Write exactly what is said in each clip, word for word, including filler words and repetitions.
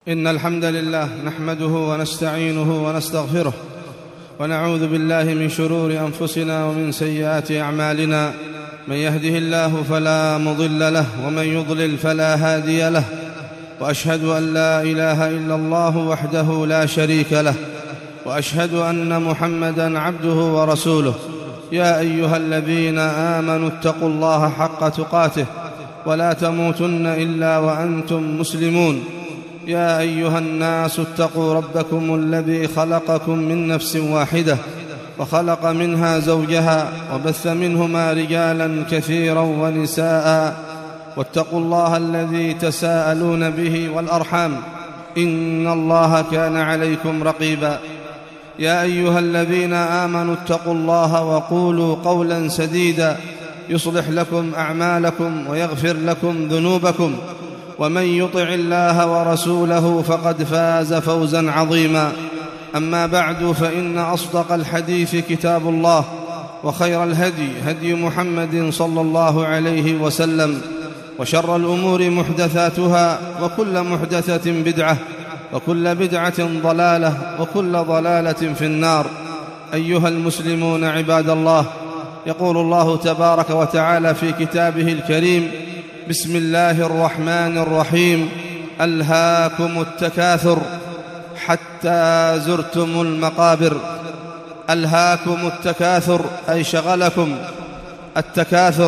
إن الحمد لله نحمده ونستعينه ونستغفره ونعوذ بالله من شرور أنفسنا ومن سيئات أعمالنا. من يهده الله فلا مضل له ومن يضلل فلا هادي له، وأشهد أن لا إله إلا الله وحده لا شريك له، وأشهد أن محمدًا عبده ورسوله. يا أيها الذين آمنوا اتقوا الله حق تقاته ولا تموتن إلا وأنتم مسلمون. يا أيها الناس اتقوا ربكم الذي خلقكم من نفس واحدة وخلق منها زوجها وبث منهما رجالا كثيرا ونساء، واتقوا الله الذي تساءلون به والأرحام إن الله كان عليكم رقيبا. يا أيها الذين آمنوا اتقوا الله وقولوا قولا سديدا يصلح لكم أعمالكم ويغفر لكم ذنوبكم، ومن يطع الله ورسوله فقد فاز فوزا عظيما. أما بعد، فإن أصدق الحديث كتاب الله، وخير الهدي هدي محمد صلى الله عليه وسلم، وشر الأمور محدثاتها، وكل محدثة بدعة، وكل بدعة ضلالة، وكل ضلالة في النار. أيها المسلمون عباد الله، يقول الله تبارك وتعالى في كتابه الكريم: بسم الله الرحمن الرحيم: ألهاكم التكاثر حتى زرتم المقابر. ألهاكم التكاثر أي شغلكم التكاثر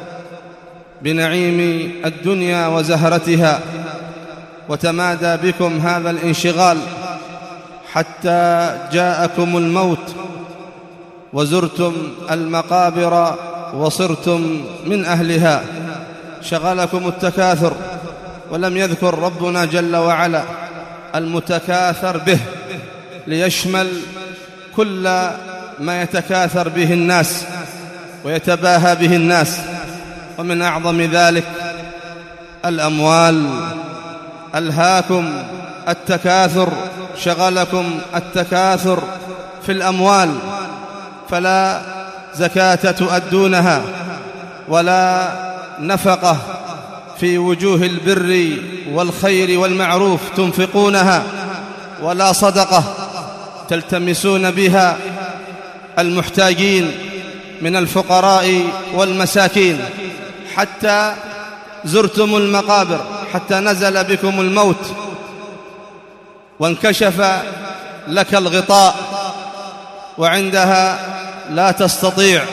بنعيم الدنيا وزهرتها، وتمادى بكم هذا الانشغال حتى جاءكم الموت وزرتم المقابر وصرتم من أهلها. شغلكم التكاثر، ولم يذكر ربنا جل وعلا المتكاثر به ليشمل كل ما يتكاثر به الناس ويتباهى به الناس، ومن أعظم ذلك الأموال. ألهاكم التكاثر، شغلكم التكاثر في الأموال، فلا زكاة تؤدونها، ولا نفقة في وجوه البر والخير والمعروف تنفقونها، ولا صدقة تلتمسون بها المحتاجين من الفقراء والمساكين، حتى زرتم المقابر، حتى نزل بكم الموت وانكشف لك الغطاء، وعندها لا تستطيع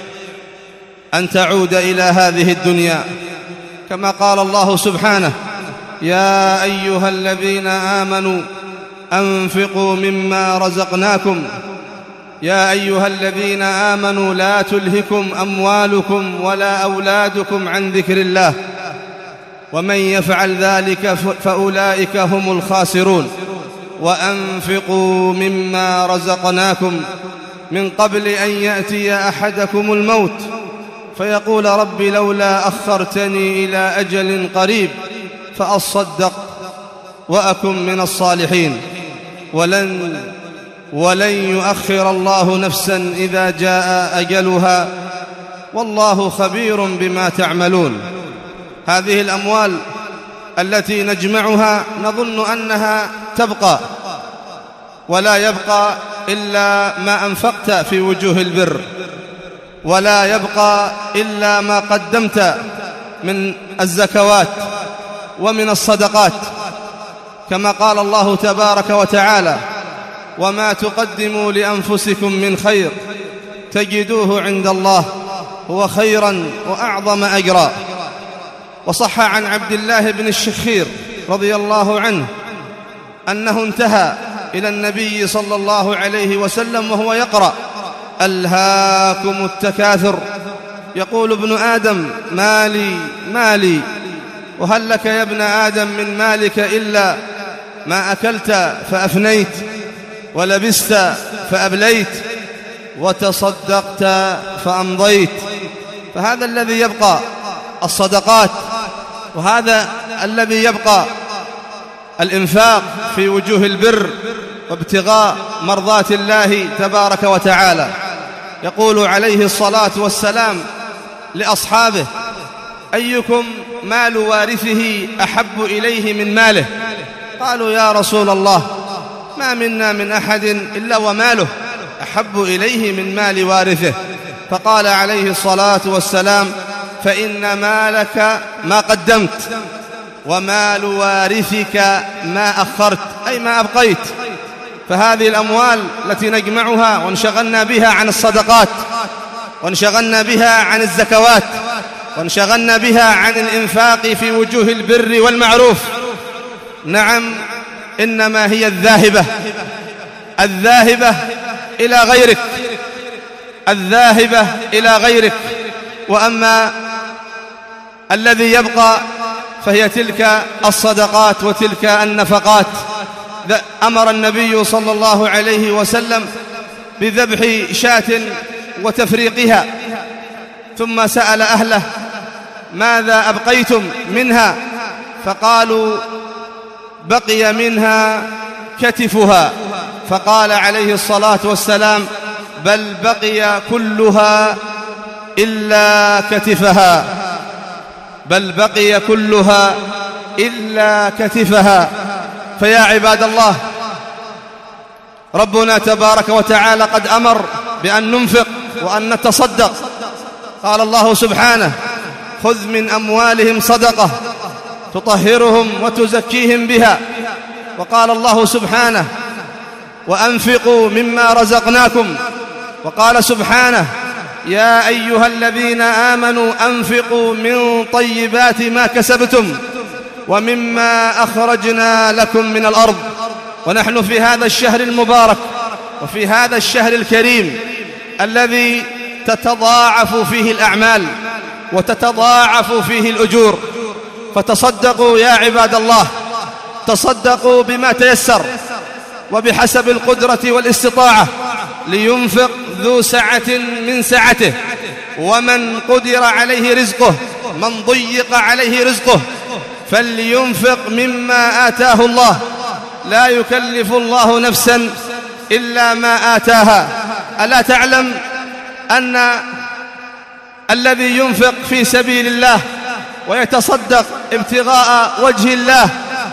أن تعود إلى هذه الدنيا، كما قال الله سبحانه: يا أيها الذين آمنوا أنفقوا مما رزقناكم. يا أيها الذين آمنوا لا تلهكم أموالكم ولا أولادكم عن ذكر الله، ومن يفعل ذلك فأولئك هم الخاسرون. وأنفقوا مما رزقناكم من قبل أن يأتي أحدكم الموت فيقول: رب لولا أخرتني إلى أجل قريب فأصدق وأكن من الصالحين. ولن ولن يؤخر الله نفسا إذا جاء أجلها، والله خبير بما تعملون. هذه الأموال التي نجمعها نظن أنها تبقى، ولا يبقى إلا ما أنفقت في وجوه البر، ولا يبقى إلا ما قدمت من الزكوات ومن الصدقات، كما قال الله تبارك وتعالى: وما تقدموا لأنفسكم من خير تجدوه عند الله هو خيرا وأعظم أجرا. وصح عن عبد الله بن الشخير رضي الله عنه أنه انتهى إلى النبي صلى الله عليه وسلم وهو يقرأ: ألهاكم التكاثر. يقول ابن آدم: مالي مالي، وهل لك يا ابن آدم من مالك إلا ما أكلت فأفنيت، ولبست فأبليت، وتصدقت فأمضيت. فهذا الذي يبقى الصدقات، وهذا الذي يبقى الإنفاق في وجوه البر وابتغاء مرضات الله تبارك وتعالى. يقول عليه الصلاة والسلام لأصحابه: أيكم مال وارثه أحب إليه من ماله؟ قالوا يا رسول الله ما منا من أحد إلا وماله أحب إليه من مال وارثه. فقال عليه الصلاة والسلام فإن مالك ما قدمت ومال وارثك ما أخرت، أي ما أبقيت. فهذه الأموال التي نجمعها وانشغلنا بها عن الصدقات، وانشغلنا بها عن الزكوات، وانشغلنا بها عن الإنفاق في وجوه البر والمعروف، نعم إنما هي الذاهبة الذاهبة إلى غيرك الذاهبة إلى غيرك وأما الذي يبقى فهي تلك الصدقات وتلك النفقات. أمر النبي صلى الله عليه وسلم بذبح شاة وتفريقها، ثم سأل أهله ماذا أبقيتم منها؟ فقالوا بقي منها كتفها. فقال عليه الصلاة والسلام بل بقي كلها إلا كتفها بل بقي كلها إلا كتفها. فيا عباد الله، ربنا تبارك وتعالى قد أمر بأن ننفق وأن نتصدق. قال الله سبحانه خذ من أموالهم صدقة تطهرهم وتزكيهم بها. وقال الله سبحانه وأنفقوا مما رزقناكم. وقال سبحانه يا أيها الذين آمنوا أنفقوا من طيبات ما كسبتم ومما أخرجنا لكم من الأرض. ونحن في هذا الشهر المبارك وفي هذا الشهر الكريم الذي تتضاعف فيه الأعمال وتتضاعف فيه الأجور، فتصدقوا يا عباد الله، تصدقوا بما تيسر وبحسب القدرة والاستطاعة، لينفق ذو سعة من سعته، ومن قدر عليه رزقه من ضيق عليه رزقه فلينفق مما آتاه الله، لا يكلف الله نفسا إلا ما آتاها. ألا تعلم أن الذي ينفق في سبيل الله ويتصدق ابتغاء وجه الله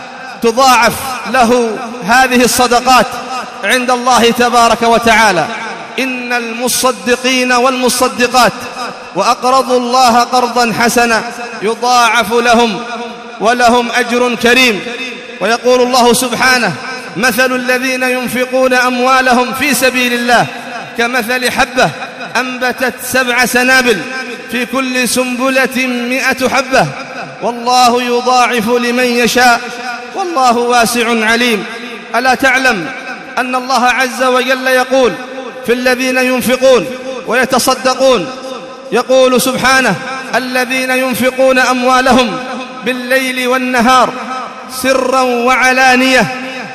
تضاعف له هذه الصدقات عند الله تبارك وتعالى؟ إن المصدقين والمصدقات وأقرضوا الله قرضا حسنا يضاعف لهم ولهم أجر كريم. ويقول الله سبحانه مثل الذين ينفقون أموالهم في سبيل الله كمثل حبة أنبتت سبع سنابل في كل سنبلة مئة حبة والله يضاعف لمن يشاء والله واسع عليم. ألا تعلم أن الله عز وجل يقول في الذين ينفقون ويتصدقون، يقول سبحانه الذين ينفقون أموالهم بالليل والنهار سرا وعلانية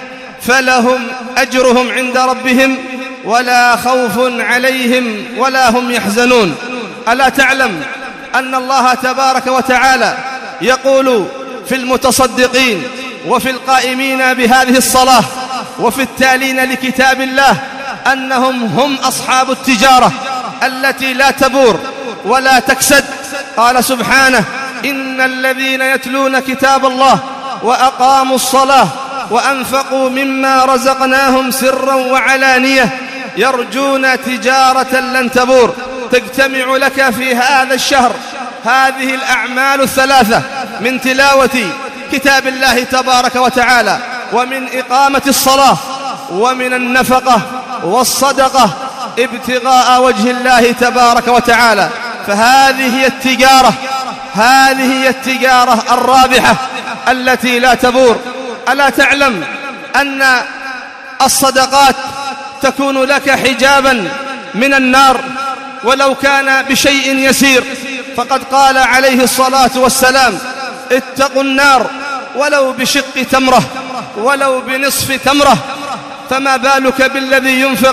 فلهم أجرهم عند ربهم ولا خوف عليهم ولا هم يحزنون. ألا تعلم أن الله تبارك وتعالى يقول في المتصدقين وفي القائمين بهذه الصلاة وفي التالين لكتاب الله أنهم هم أصحاب التجارة التي لا تبور ولا تكسد. قال سبحانه إن الذين يتلون كتاب الله وأقاموا الصلاة وأنفقوا مما رزقناهم سرا وعلانية يرجون تجارة لن تبور. تجتمع لك في هذا الشهر هذه الأعمال الثلاثة من تلاوة كتاب الله تبارك وتعالى ومن إقامة الصلاة ومن النفقة والصدقة ابتغاء وجه الله تبارك وتعالى. فهذه هي التجارة هذه هي التجارة الرابحة التي لا تبور. ألا تعلم أن الصدقات تكون لك حجابا من النار ولو كان بشيء يسير؟ فقد قال عليه الصلاة والسلام اتقوا النار ولو بشق تمرة ولو بنصف تمرة. فما بالك بالذي ينفق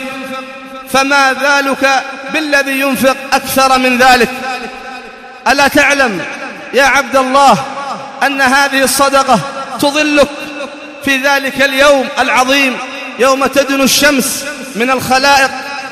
فما بالك بالذي ينفق أكثر من ذلك؟ ألا تعلم يا عبد الله أن هذه الصدقة تظلك في ذلك اليوم العظيم يوم تدنو الشمس من الخلائق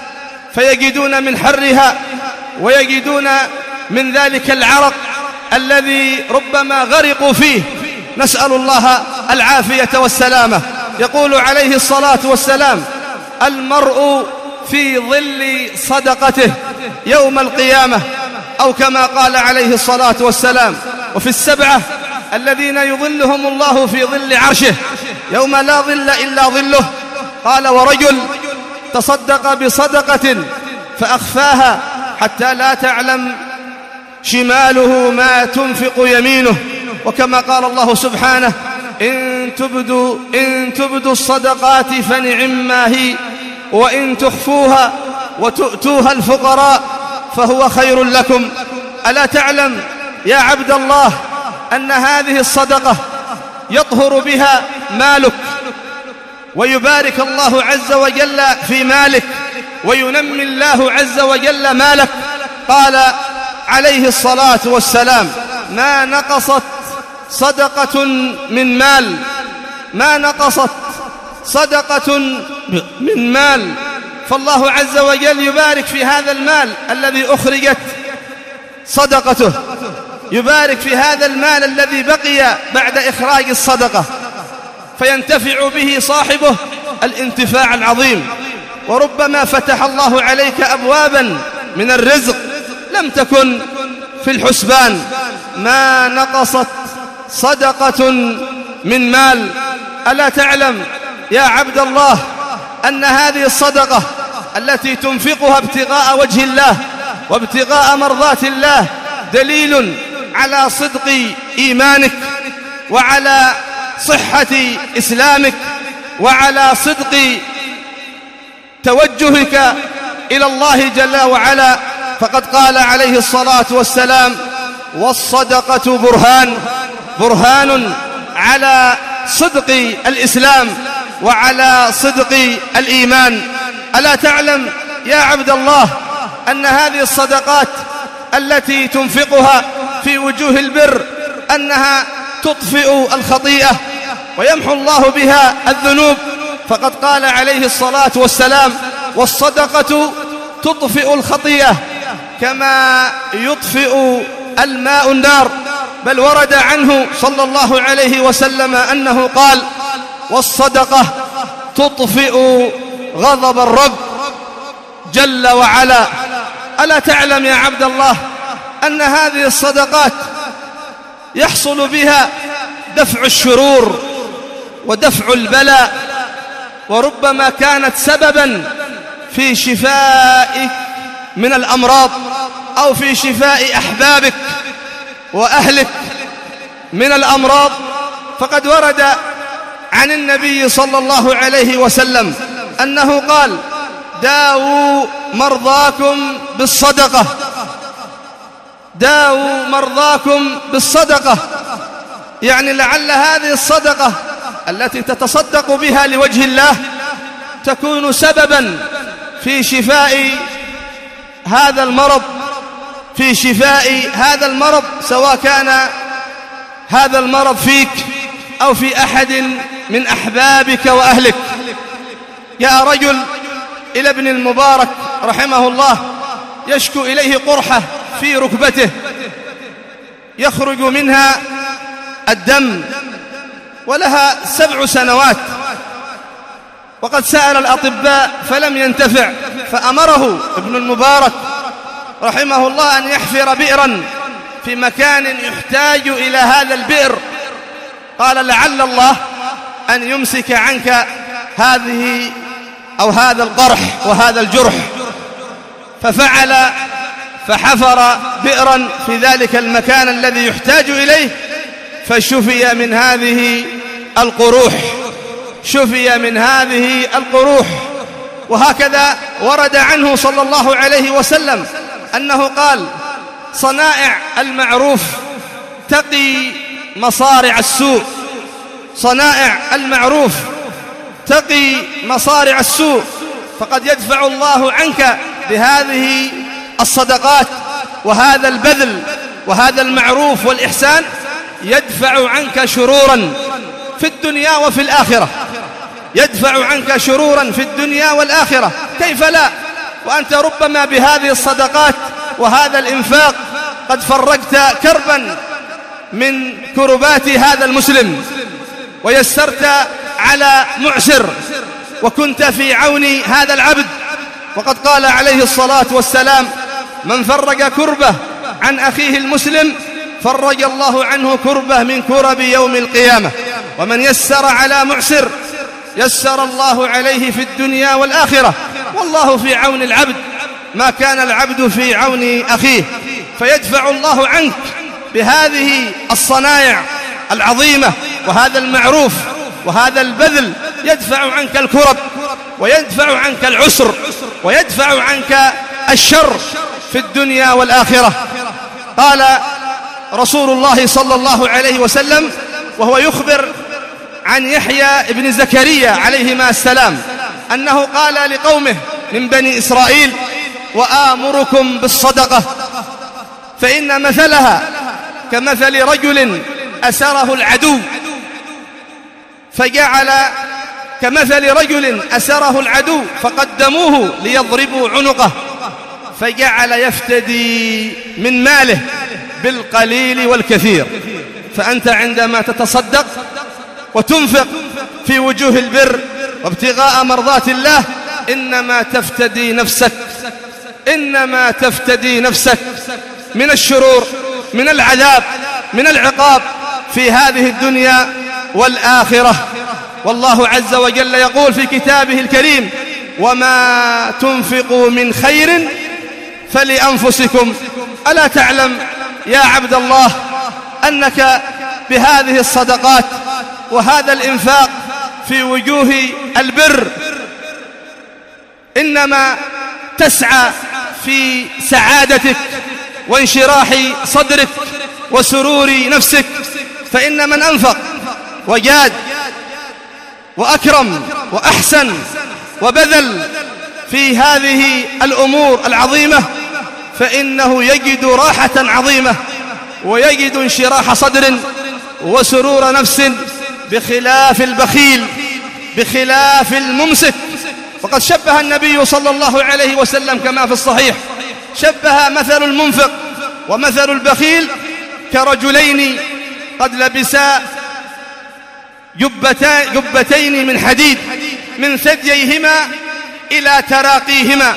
فيجدون من حرها ويجدون من ذلك العرق الذي ربما غرقوا فيه نسأل الله العافية والسلامة. يقول عليه الصلاة والسلام: المرء في ظل صدقته يوم القيامة، أو كما قال عليه الصلاة والسلام: وفي السبعة الذين يظلهم الله في ظل عرشه يوم لا ظل إلا ظله. قال: ورجل تصدق بصدقة فأخفاها حتى لا تعلم شماله ما تنفق يمينه. وكما قال الله سبحانه: إن تبدوا, إن تبدوا الصدقات فنعما هي، وإن تخفوها وتؤتوها الفقراء فهو خير لكم. ألا تعلم يا عبد الله أن هذه الصدقة يطهر بها مالك، ويبارك الله عز وجل في مالك، وينمي الله عز وجل مالك. قال عليه الصلاة والسلام: ما نقصت صدقة من مال ما نقصت صدقة من مال فالله عز وجل يبارك في هذا المال الذي أخرجت صدقته، يبارك في هذا المال الذي بقي بعد إخراج الصدقة، فينتفع به صاحبه الانتفاع العظيم. وربما فتح الله عليك أبوابا من الرزق لم تكن في الحسبان. ما نقصت صدقة من مال. ألا تعلم يا عبد الله أن هذه الصدقة التي تنفقها ابتغاء وجه الله وابتغاء مرضات الله دليل على صدق إيمانك، وعلى صحة إسلامك، وعلى صدق توجهك إلى الله جل وعلا. فقد قال عليه الصلاة والسلام: والصدقة برهان برهان على صدق الإسلام وعلى صدق الإيمان. ألا تعلم يا عبد الله أن هذه الصدقات التي تنفقها في وجوه البر أنها تطفئ الخطيئة ويمحو الله بها الذنوب؟ فقد قال عليه الصلاة والسلام: والصدقة تطفئ الخطيئة كما يطفئ الماء النار. بل ورد عنه صلى الله عليه وسلم أنه قال: والصدقة تطفئ غضب الرب جل وعلا. ألا تعلم يا عبد الله أن هذه الصدقات يحصل بها دفع الشرور ودفع البلاء، وربما كانت سببا في شفائك من الأمراض، أو في شفاء أحبابك وأهلك من الأمراض. فقد ورد عن النبي صلى الله عليه وسلم أنه قال: داووا مرضاكم بالصدقة داووا مرضاكم بالصدقة يعني لعل هذه الصدقة التي تتصدق بها لوجه الله تكون سببا في شفاء هذا المرض في شفاء هذا المرض سواء كان هذا المرض فيك أو في أحد من أحبابك وأهلك. جاء رجل إلى ابن المبارك رحمه الله يشكو إليه قرحة في ركبته يخرج منها الدم، ولها سبع سنوات، وقد سأل الأطباء فلم ينتفع، فأمره ابن المبارك رحمه الله أن يحفر بئرا في مكان يحتاج إلى هذا البئر. قال: لعل الله أن يمسك عنك هذه أو هذا القرح وهذا الجرح. ففعل، فحفر بئرا في ذلك المكان الذي يحتاج إليه، فشفي من هذه القروح شفي من هذه القروح. وهكذا ورد عنه صلى الله عليه وسلم أنه قال: صنائع المعروف تقي مصارع السوء صنائع المعروف تقي مصارع السوء فقد يدفع الله عنك بهذه الصدقات وهذا البذل وهذا المعروف والإحسان، يدفع عنك شرورا في الدنيا وفي الآخرة يدفع عنك شرورا في الدنيا والآخرة. كيف لا وأنت ربما بهذه الصدقات وهذا الإنفاق قد فرجت كربا من كربات هذا المسلم، ويسرت على معسر، وكنت في عون هذا العبد. وقد قال عليه الصلاة والسلام: من فرج كربة عن أخيه المسلم فرج الله عنه كربة من كرب يوم القيامة، ومن يسر على معسر يسر الله عليه في الدنيا والآخرة، والله في عون العبد ما كان العبد في عون أخيه. فيدفع الله عنك بهذه الصنائع العظيمة وهذا المعروف وهذا البذل، يدفع عنك الكرب ويدفع عنك العسر ويدفع عنك الشر في الدنيا والآخرة. قال رسول الله صلى الله عليه وسلم وهو يخبر عن يحيى ابن زكريا عليهما السلام أنه قال لقومه من بني إسرائيل: وآمركم بالصدقة فإن مثلها كمثل رجل أسره العدو فجعل كمثل رجل أسره العدو فقدموه ليضربوا عنقه فجعل يفتدي من ماله بالقليل والكثير. فأنت عندما تتصدق وتنفق في وجوه البر وابتغاء مرضات الله إنما تفتدي نفسك، إنما تفتدي نفسك من الشرور، من العذاب، من العقاب في هذه الدنيا والآخرة. والله عز وجل يقول في كتابه الكريم: وما تنفقوا من خير فلأنفسكم. ألا تعلم يا عبد الله أنك بهذه الصدقات وهذا الإنفاق في وجوه البر إنما تسعى في سعادتك وانشراح صدرك وسرور نفسك؟ فإن من أنفق وجاد وأكرم وأحسن وبذل في هذه الأمور العظيمة فإنه يجد راحة عظيمة ويجد انشراح صدر وسرور نفس، بخلاف البخيل، بخلاف الممسك. وقد شبه النبي صلى الله عليه وسلم كما في الصحيح، شبه مثل المنفق ومثل البخيل كرجلين قد لبسا جبتين من حديد من ثدييهما إلى تراقيهما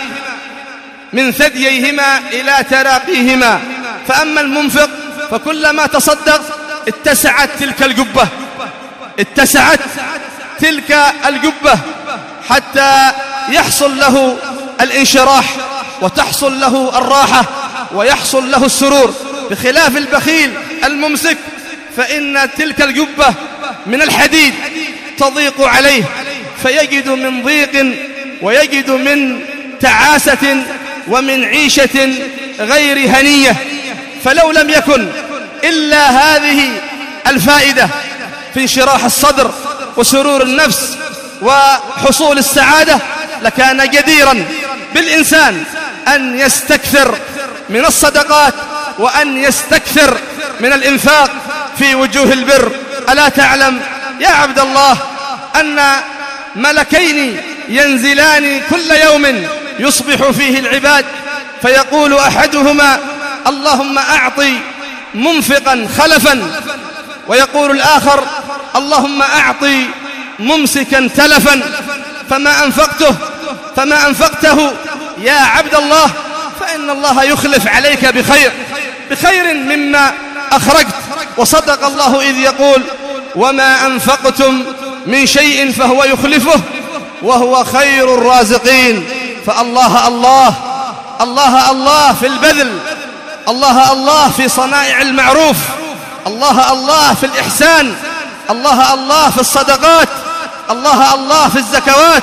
من ثدييهما إلى تراقيهما. فأما المنفق فكلما تصدق اتسعت تلك الجبة اتسعت تلك الجبة حتى يحصل له الانشراح وتحصل له الراحة ويحصل له السرور، بخلاف البخيل الممسك فإن تلك الجبة من الحديد تضيق عليه فيجد من ضيق ويجد من تعاسة ومن عيشة غير هنية. فلو لم يكن إلا هذه الفائدة في انشراح الصدر وسرور النفس وحصول السعادة لكان جديرا بالإنسان أن يستكثر من الصدقات وأن يستكثر من الإنفاق في وجوه البر. ألا تعلم يا عبد الله أن ملكين ينزلان كل يوم يصبح فيه العباد فيقول أحدهما: اللهم أعطي منفقا خلفا، ويقول الآخر: اللهم أعطي ممسكا تلفا. فما أنفقته فما أنفقته يا عبد الله فإن الله يخلف عليك بخير بخير مما أخرجت. وصدق الله إذ يقول: وما أنفقتم من شيء فهو يخلفه وهو خير الرازقين. فالله الله الله الله في البذل، الله الله في صنائع المعروف، الله الله في الإحسان، الله الله في الصدقات، الله الله في الزكوات.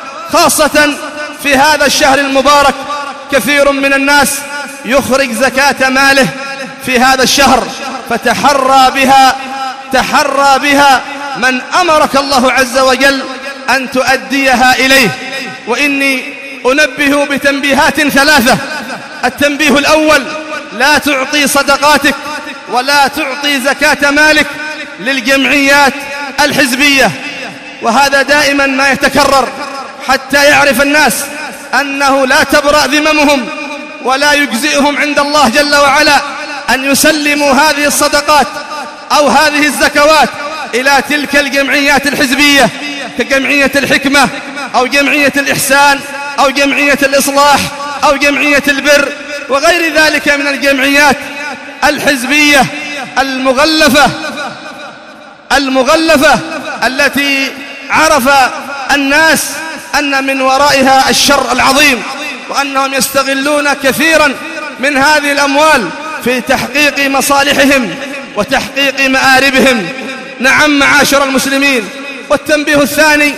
خاصة في هذا الشهر المبارك كثير من الناس يخرج زكاة ماله في هذا الشهر، فتحرى بها تحرى بها من أمرك الله عز وجل أن تؤديها إليه. وإني أنبه بتنبيهات ثلاثة. التنبيه الأول: لا تعطي صدقاتك ولا تعطي زكاة مالك للجمعيات الحزبية، وهذا دائما ما يتكرر حتى يعرف الناس أنه لا تبرأ ذممهم ولا يجزئهم عند الله جل وعلا أن يسلموا هذه الصدقات أو هذه الزكوات إلى تلك الجمعيات الحزبية كجمعية الحكمة أو جمعية الإحسان أو جمعية الإصلاح أو جمعية البر وغير ذلك من الجمعيات الحزبية المغلفة المغلفة التي عرف الناس أن من ورائها الشر العظيم، وأنهم يستغلون كثيرا من هذه الأموال في تحقيق مصالحهم وتحقيق مآربهم. نعم معاشر المسلمين. والتنبيه الثاني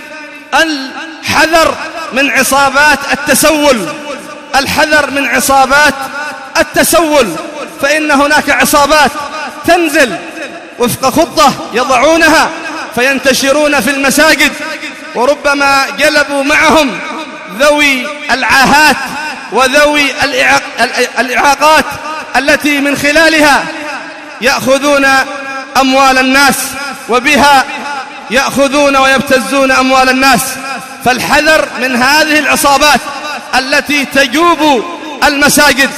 الحذر من عصابات التسول، الحذر من عصابات التسول، فإن هناك عصابات تنزل وفق خطة يضعونها فينتشرون في المساجد، وربما جلبوا معهم ذوي العاهات وذوي الإعاقات التي من خلالها يأخذون أموال الناس وبها يأخذون ويبتزون أموال الناس. فالحذر من هذه العصابات التي تجوب المساجد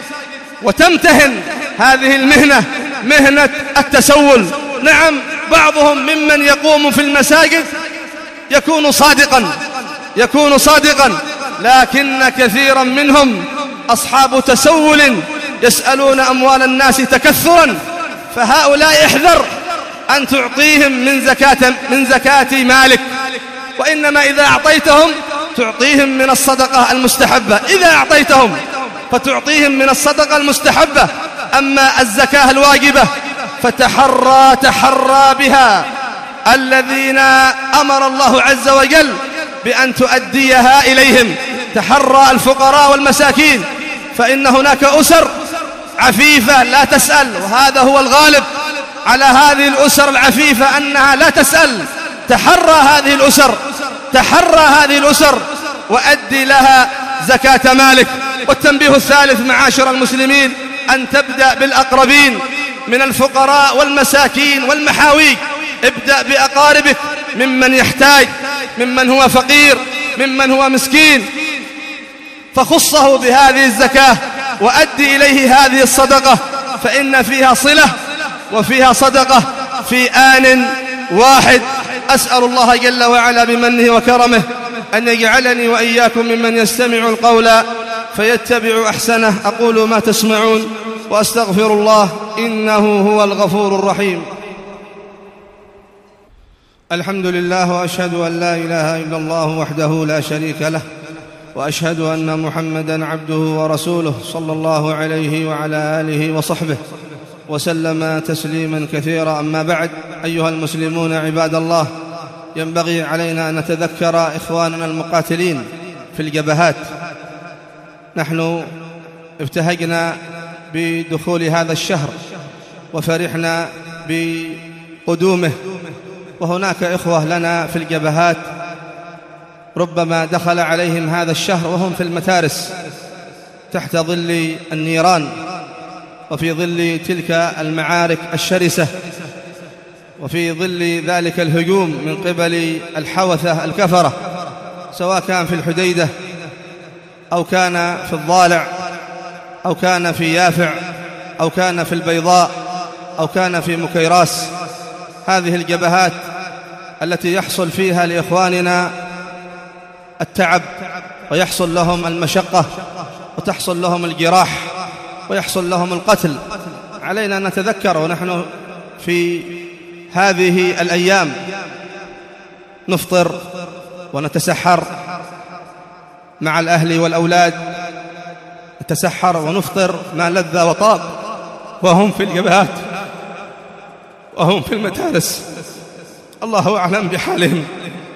وتمتهن هذه المهنة، مهنة التسول. نعم بعضهم ممن يقوم في المساجد يكون صادقا يكون صادقا لكن كثيرا منهم أصحاب تسول يسألون أموال الناس تكثرا، فهؤلاء احذر أن تعطيهم من زكاة من زكاة مالك، وإنما إذا أعطيتهم تعطيهم من الصدقة المستحبة، إذا أعطيتهم فتعطيهم من الصدقة المستحبة. أما الزكاة الواجبة فتحرى تحرى بها الذين أمر الله عز وجل بأن تؤديها إليهم، تحرى الفقراء والمساكين، فإن هناك أسر عفيفة لا تسأل، وهذا هو الغالب على هذه الأسر العفيفة أنها لا تسأل. تحرى هذه الأسر تحرى هذه الأسر وأدي لها زكاة مالك. والتنبيه الثالث معاشر المسلمين أن تبدأ بالأقربين من الفقراء والمساكين والمحاويج. ابدأ بأقاربك ممن يحتاج، ممن هو فقير، ممن هو مسكين، فخصه بهذه الزكاة وأدي إليه هذه الصدقة، فإن فيها صلة وفيها صدقة في آن واحد. أسأل الله جل وعلا بمنه وكرمه أن يجعلني وإياكم ممن يستمع القول فيتبع أحسنه. أقول ما تسمعون وأستغفر الله إنه هو الغفور الرحيم. الحمد لله، وأشهد أن لا إله إلا الله وحده لا شريك له، وأشهد أن محمدًا عبده ورسوله صلى الله عليه وعلى آله وصحبه وسلم تسليما كثيرا. أما بعد، أيها المسلمون عباد الله، ينبغي علينا أن نتذكر إخواننا المقاتلين في الجبهات. نحن ابتهجنا بدخول هذا الشهر وفرحنا بقدومه، وهناك إخوة لنا في الجبهات ربما دخل عليهم هذا الشهر وهم في المتارس تحت ظل النيران وفي ظل تلك المعارك الشرسة وفي ظل ذلك الهجوم من قبل الحوثة الكفرة، سواء كان في الحديدة أو كان في الضالع أو كان في يافع أو كان في البيضاء أو كان في مكيراس. هذه الجبهات التي يحصل فيها لإخواننا التعب ويحصل لهم المشقة وتحصل لهم الجراح ويحصل لهم القتل. علينا أن نتذكر ونحن في هذه الأيام نفطر ونتسحر مع الأهل والأولاد، نتسحر ونفطر ما لذ وطاب، وهم في الجبهات وهم في المتارس. الله أعلم بحالهم،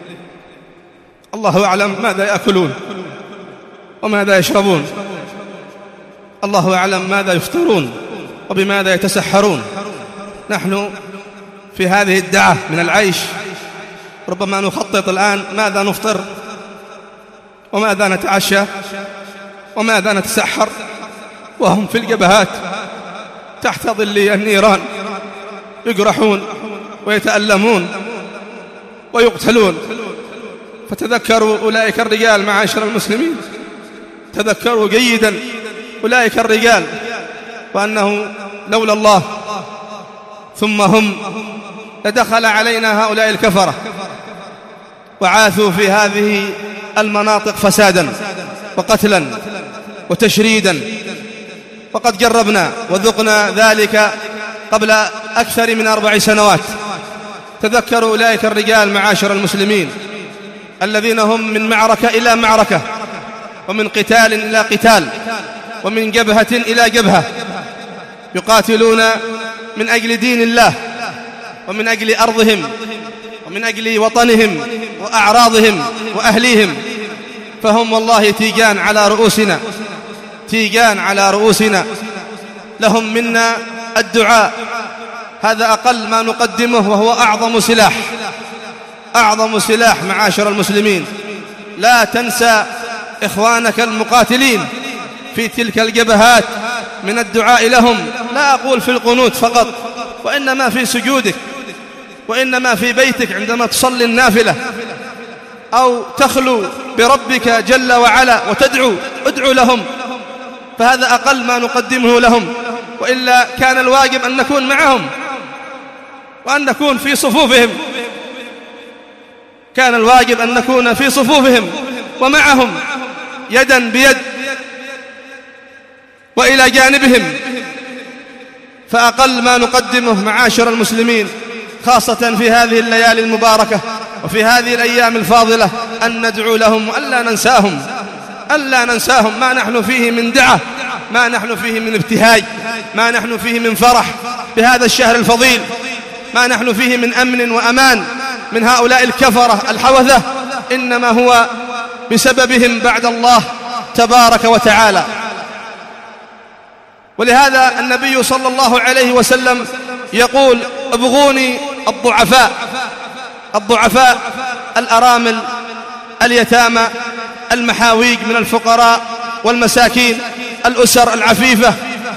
الله أعلم ماذا يأكلون وماذا يشربون، الله أعلم ماذا يفطرون وبماذا يتسحرون. نحن في هذه الدعة من العيش ربما نخطط الآن ماذا نفطر وماذا نتعشى وماذا نتسحر، وهم في الجبهات تحت ظل النيران يجرحون ويتألمون ويقتلون. فتذكروا أولئك الرجال معاشر المسلمين، تذكروا جيدا أولئك الرجال، وأنه لولا الله ثم هم لدخل علينا هؤلاء الكفرة وعاثوا في هذه المناطق فسادا وقتلا وتشريدا، وقد جربنا وذقنا ذلك قبل أكثر من أربع سنوات. تذكروا أولئك الرجال معاشر المسلمين الذين هم من معركة إلى معركة، ومن قتال إلى قتال، ومن جبهة إلى جبهة، يقاتلون من أجل دين الله ومن أجل أرضهم ومن أجل وطنهم وأعراضهم وأهليهم. فهم والله تيجان على رؤوسنا، تيجان على رؤوسنا. لهم منا الدعاء، هذا أقل ما نقدمه، وهو أعظم سلاح، أعظم سلاح معاشر المسلمين. لا تنسى إخوانك المقاتلين في تلك الجبهات من الدعاء لهم، لا أقول في القنوت فقط، وإنما في سجودك، وإنما في بيتك عندما تصلي النافلة أو تخلو بربك جل وعلا وتدعو، ادعو لهم، فهذا أقل ما نقدمه لهم. وإلا كان الواجب أن نكون معهم وأن نكون في صفوفهم، كان الواجب أن نكون في صفوفهم ومعهم يدا بيد وإلى جانبهم. فأقل ما نقدمه معاشر المسلمين خاصة في هذه الليالي المباركة وفي هذه الأيام الفاضلة أن ندعو لهم وألا ننساهم، ألا ننساهم. ما نحن فيه من دعة، ما نحن فيه من ابتهاج، ما نحن فيه من فرح بهذا الشهر الفضيل، ما نحن فيه من أمن وأمان من هؤلاء الكفرة الحوثة، إنما هو بسببهم بعد الله تبارك وتعالى. ولهذا النبي صلى الله عليه وسلم يقول: ابغوني الضعفاء، الضعفاء الأرامل اليتامى المحاويج من الفقراء والمساكين، الأسر العفيفة،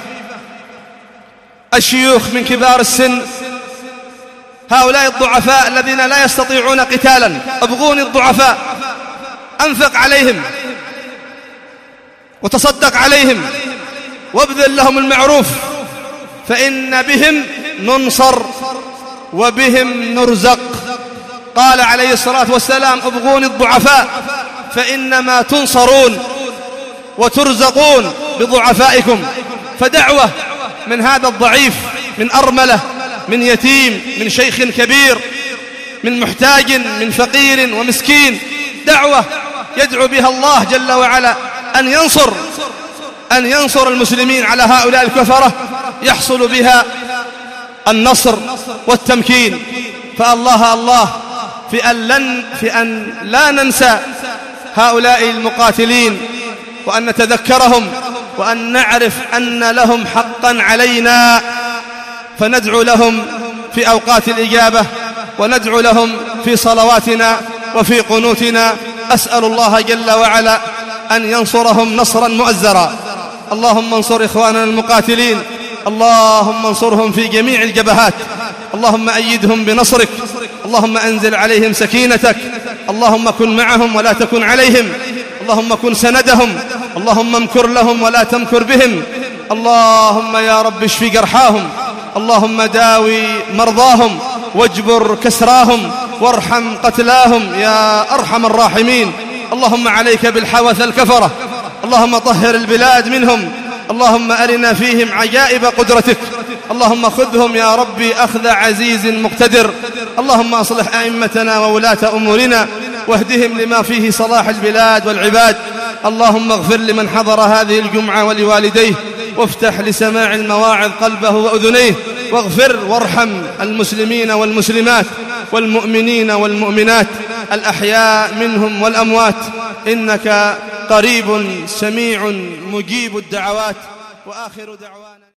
الشيوخ من كبار السن، هؤلاء الضعفاء الذين لا يستطيعون قتالا. ابغوني الضعفاء، أنفق عليهم وتصدق عليهم وابذل لهم المعروف، فإن بهم ننصر وبهم نرزق. قال عليه الصلاة والسلام: ابغوني الضعفاء فإنما تنصرون وترزقون بضعفائكم. فدعوة من هذا الضعيف، من أرملة، من يتيم، من شيخ كبير، من محتاج، من فقير ومسكين، دعوة يدعو بها الله جل وعلا أن ينصر أن ينصر المسلمين على هؤلاء الكفرة، يحصل بها النصر والتمكين. فالله الله في أن, لن في أن لا ننسى هؤلاء المقاتلين، وأن نتذكرهم، وأن نعرف أن لهم حقا علينا، فندعو لهم في أوقات الإجابة، وندعو لهم في صلواتنا وفي قنوتنا. أسأل الله جل وعلا أن ينصرهم نصرا مؤزرا. اللهم انصر إخواننا المقاتلين، اللهم انصرهم في جميع الجبهات، اللهم أيدهم بنصرك، اللهم أنزل عليهم سكينتك، اللهم كن معهم ولا تكن عليهم، اللهم كن سندهم، اللهم امكر لهم ولا تمكر بهم، اللهم يا رب اشف جرحاهم، اللهم داوي مرضاهم واجبر كسراهم وارحم قتلاهم يا أرحم الراحمين. اللهم عليك بالحوث الكفرة، اللهم طهر البلاد منهم، اللهم أرنا فيهم عجائب قدرتك، اللهم خذهم يا ربي أخذ عزيز مقتدر. اللهم أصلح أئمتنا وولاة أمورنا واهدهم لما فيه صلاح البلاد والعباد. اللهم اغفر لمن حضر هذه الجمعة ولوالديه، وافتح لسماع المواعظ قلبه وأذنيه، واغفر وارحم المسلمين والمسلمات والمؤمنين والمؤمنات الأحياء منهم والأموات، إنك قريب سميع مجيب الدعوات. وآخر دعوانا